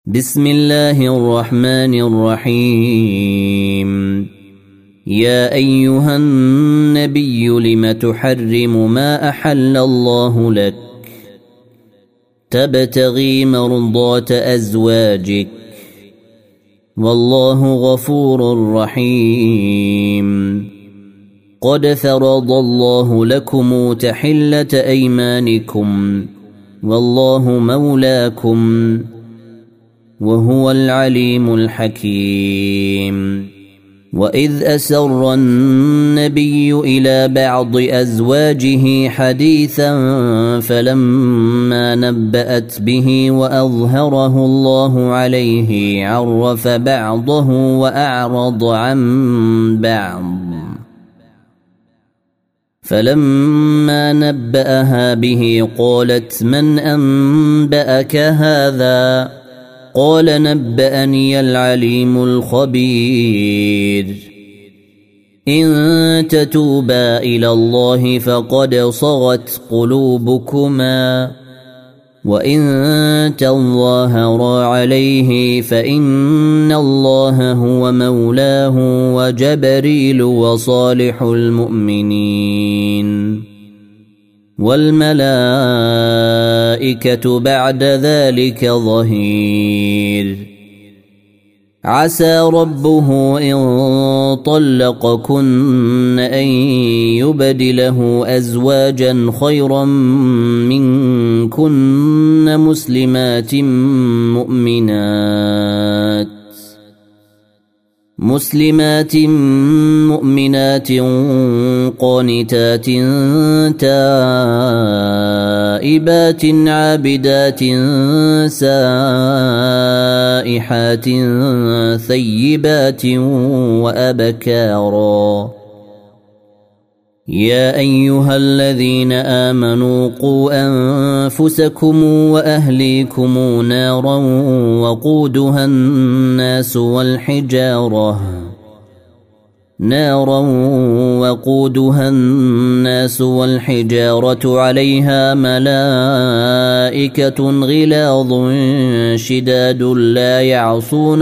بسم الله الرحمن الرحيم. يا أيها النبي لم تحرم ما أحل الله لك تبتغي مرضات أزواجك والله غفور رحيم. قد فرض الله لكم تحلة أيمانكم والله مولاكم وهو العليم الحكيم. وإذ أسر النبي إلى بعض أزواجه حديثا فلما نبأت به وأظهره الله عليه عرف بعضه وأعرض عن بعض. فلما نبأها به قالت من أنبأك هذا؟ قال نبأني العليم الخبير. إن تتوبا إلى الله فقد صغت قلوبكما وإن تظاهرا عليه فإن الله هو مولاه وجبريل وصالح المؤمنين والملائكة بعد ذلك ظهير. عسى ربه إن طلقكن أن يبدله أزواجا خيرا منكن مسلمات مؤمنات قانتات تائبات عابدات سائحات ثيبات وأبكارا. يا أيها الذين آمنوا قوا أنفسكم وأهليكم نارا وقودها الناس والحجارة عليها ملائكة غلاظ شداد لا يعصون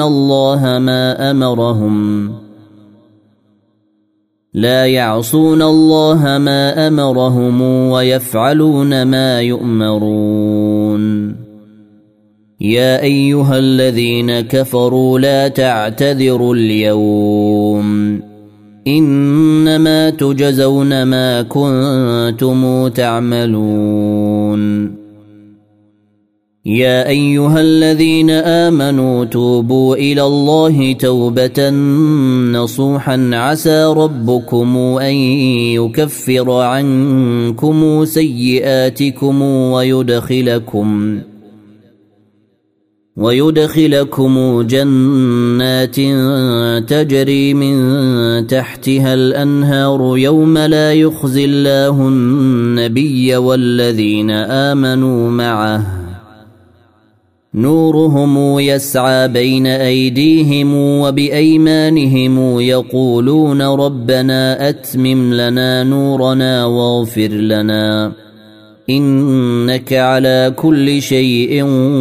الله ما أمرهم ويفعلون ما يؤمرون. يا أيها الذين كفروا لا تعتذروا اليوم إنما تجزون ما كنتم تعملون. يا أيها الذين آمنوا توبوا إلى الله توبة نصوحا عسى ربكم أن يكفر عنكم سيئاتكم ويدخلكم جنات تجري من تحتها الأنهار يوم لا يخزي الله النبي والذين آمنوا معه نورهم يسعى بين أيديهم وبأيمانهم يقولون ربنا أتمم لنا نورنا واغفر لنا إنك على كل شيء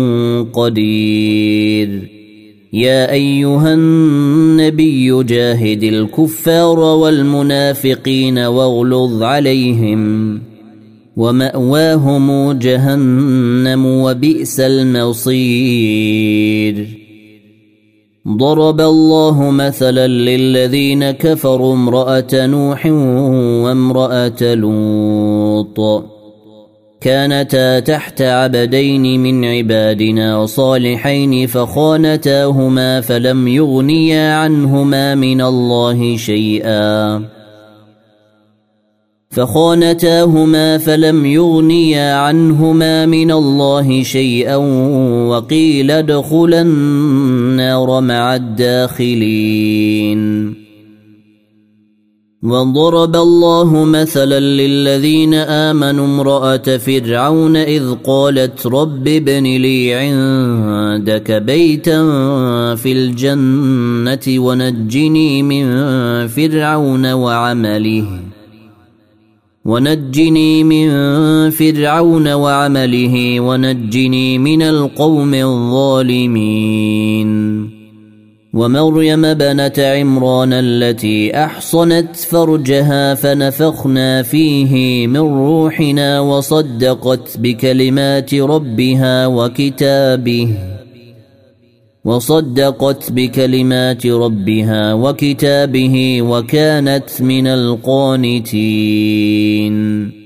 قدير. يا أيها النبي جاهد الكفار والمنافقين واغلظ عليهم ومأواهم جهنم وبئس المصير. ضرب الله مثلا للذين كفروا امرأة نوح وامرأة لوط كانتا تحت عبدين من عبادنا صالحين فخانتاهما فلم يغنيا عنهما من الله شيئا وقيل ادخلا النار مع الداخلين. وضرب الله مثلا للذين آمنوا امرأة فرعون إذ قالت رب ابن لي عندك بيتا في الجنة ونجني من فرعون وعمله ونجني من القوم الظالمين ومريم بنت عمران التي أحصنت فرجها فنفخنا فيه من روحنا وصدقت بكلمات ربها وكتابه وكانت من القانتين